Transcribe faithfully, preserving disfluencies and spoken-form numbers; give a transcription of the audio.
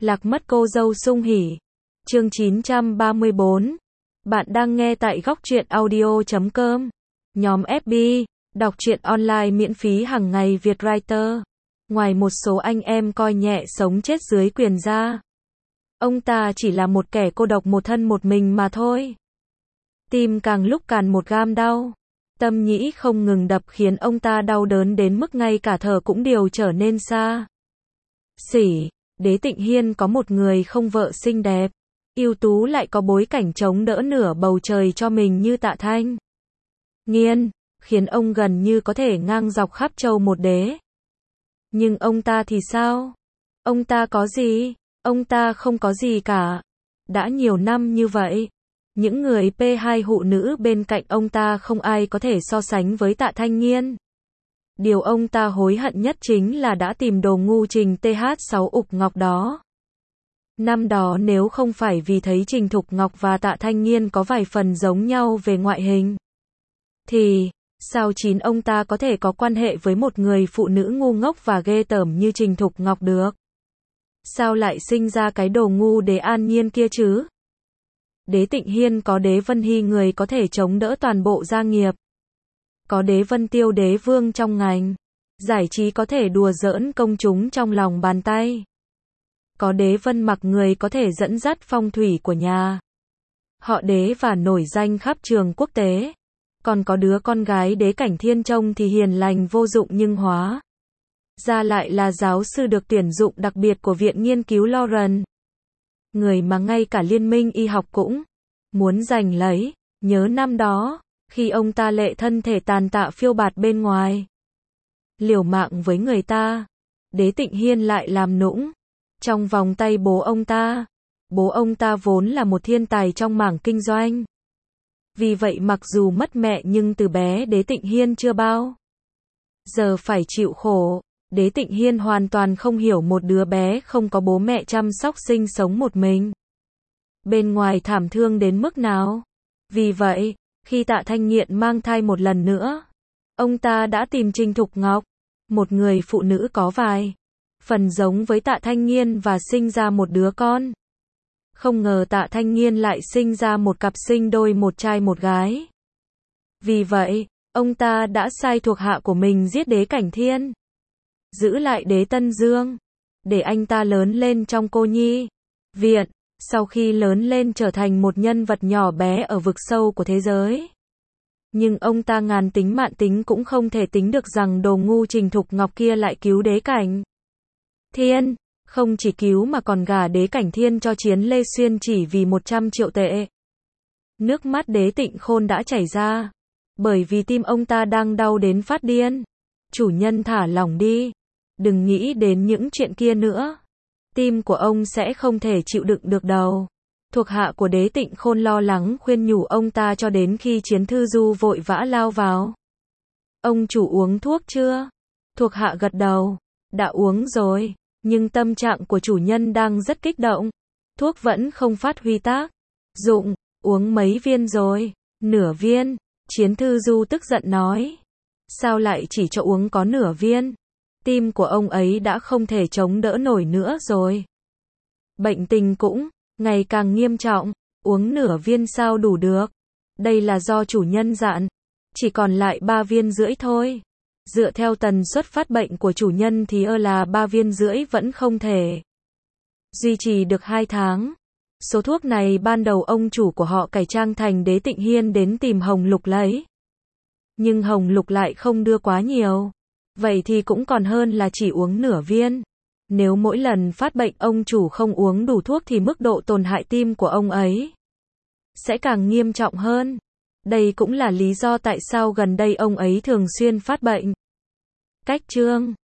Lạc mất cô dâu sung hỉ. Chương chín trăm ba mươi bốn. Bạn đang nghe tại góc truyện audio chấm com. Nhóm ép bê, đọc truyện online miễn phí hàng ngày Việt Writer. Ngoài một số anh em coi nhẹ sống chết dưới quyền ra, ông ta chỉ là một kẻ cô độc một thân một mình mà thôi. Tim càng lúc càng một gam đau. Tâm nhĩ không ngừng đập khiến ông ta đau đớn đến mức ngay cả thở cũng đều trở nên xa xỉ. Đế Tịnh Hiên có một người không vợ xinh đẹp, ưu tú lại có bối cảnh chống đỡ nửa bầu trời cho mình như Tạ Thanh Nghiên, khiến ông gần như có thể ngang dọc khắp châu một đế. Nhưng ông ta thì sao? Ông ta có gì? Ông ta không có gì cả. Đã nhiều năm như vậy, những người pê hai hụ nữ bên cạnh ông ta không ai có thể so sánh với Tạ Thanh Nghiên. Điều ông ta hối hận nhất chính là đã tìm đồ ngu Trình tê hát sáu Ục Ngọc đó. Năm đó nếu không phải vì thấy Trình Thục Ngọc và Tạ Thanh Nghiên có vài phần giống nhau về ngoại hình, thì sao chín ông ta có thể có quan hệ với một người phụ nữ ngu ngốc và ghê tởm như Trình Thục Ngọc được? Sao lại sinh ra cái đồ ngu Đế An Nhiên kia chứ? Đế Tịnh Hiên có Đế Vân Hy người có thể chống đỡ toàn bộ gia nghiệp. Có Đế Vân Tiêu đế vương trong ngành giải trí có thể đùa giỡn công chúng trong lòng bàn tay. Có Đế Vân Mặc người có thể dẫn dắt phong thủy của nhà họ Đế và nổi danh khắp trường quốc tế. Còn có đứa con gái Đế Cảnh Thiên trông thì hiền lành vô dụng nhưng hóa ra lại là giáo sư được tuyển dụng đặc biệt của Viện Nghiên cứu Lauren. Người mà ngay cả Liên minh y học cũng muốn giành lấy. Nhớ năm đó, khi ông ta lệ thân thể tàn tạ phiêu bạt bên ngoài, liều mạng với người ta, Đế Tịnh Hiên lại làm nũng trong vòng tay bố ông ta. Bố ông ta vốn là một thiên tài trong mảng kinh doanh. Vì vậy mặc dù mất mẹ nhưng từ bé Đế Tịnh Hiên chưa bao giờ phải chịu khổ. Đế Tịnh Hiên hoàn toàn không hiểu một đứa bé không có bố mẹ chăm sóc sinh sống một mình bên ngoài thảm thương đến mức nào. Vì vậy, khi Tạ Thanh Nghiện mang thai một lần nữa, ông ta đã tìm Trình Thục Ngọc, một người phụ nữ có vài phần giống với Tạ Thanh Nghiên và sinh ra một đứa con. Không ngờ Tạ Thanh Nghiên lại sinh ra một cặp sinh đôi một trai một gái. Vì vậy, ông ta đã sai thuộc hạ của mình giết Đế Cảnh Thiên, giữ lại Đế Tân Dương, để anh ta lớn lên trong cô nhi viện. Sau khi lớn lên trở thành một nhân vật nhỏ bé ở vực sâu của thế giới. Nhưng ông ta ngàn tính mạn tính cũng không thể tính được rằng đồ ngu Trình Thục Ngọc kia lại cứu Đế Cảnh Thiên. Không chỉ cứu mà còn gả Đế Cảnh Thiên cho Chiến Lê Xuyên chỉ vì một trăm triệu tệ. Nước mắt Đế Tịnh Khôn đã chảy ra. Bởi vì tim ông ta đang đau đến phát điên. Chủ nhân thả lỏng đi. Đừng nghĩ đến những chuyện kia nữa. Tim của ông sẽ không thể chịu đựng được đâu. Thuộc hạ của Đế Tịnh Khôn lo lắng khuyên nhủ ông ta cho đến khi Chiến Thư Du vội vã lao vào. Ông chủ uống thuốc chưa? Thuộc hạ gật đầu. Đã uống rồi. Nhưng tâm trạng của chủ nhân đang rất kích động. Thuốc vẫn không phát huy tác dụng. Uống mấy viên rồi? Nửa viên. Chiến Thư Du tức giận nói. Sao lại chỉ cho uống có nửa viên? Tim của ông ấy đã không thể chống đỡ nổi nữa rồi. Bệnh tình cũng ngày càng nghiêm trọng. Uống nửa viên sao đủ được? Đây là do chủ nhân dặn. Chỉ còn lại ba viên rưỡi thôi. Dựa theo tần suất phát bệnh của chủ nhân thì ơ là ba viên rưỡi vẫn không thể duy trì được hai tháng. Số thuốc này ban đầu ông chủ của họ cải trang thành Đế Tịnh Hiên đến tìm Hồng Lục lấy. Nhưng Hồng Lục lại không đưa quá nhiều. Vậy thì cũng còn hơn là chỉ uống nửa viên. Nếu mỗi lần phát bệnh ông chủ không uống đủ thuốc thì mức độ tổn hại tim của ông ấy sẽ càng nghiêm trọng hơn. Đây cũng là lý do tại sao gần đây ông ấy thường xuyên phát bệnh. Cách chương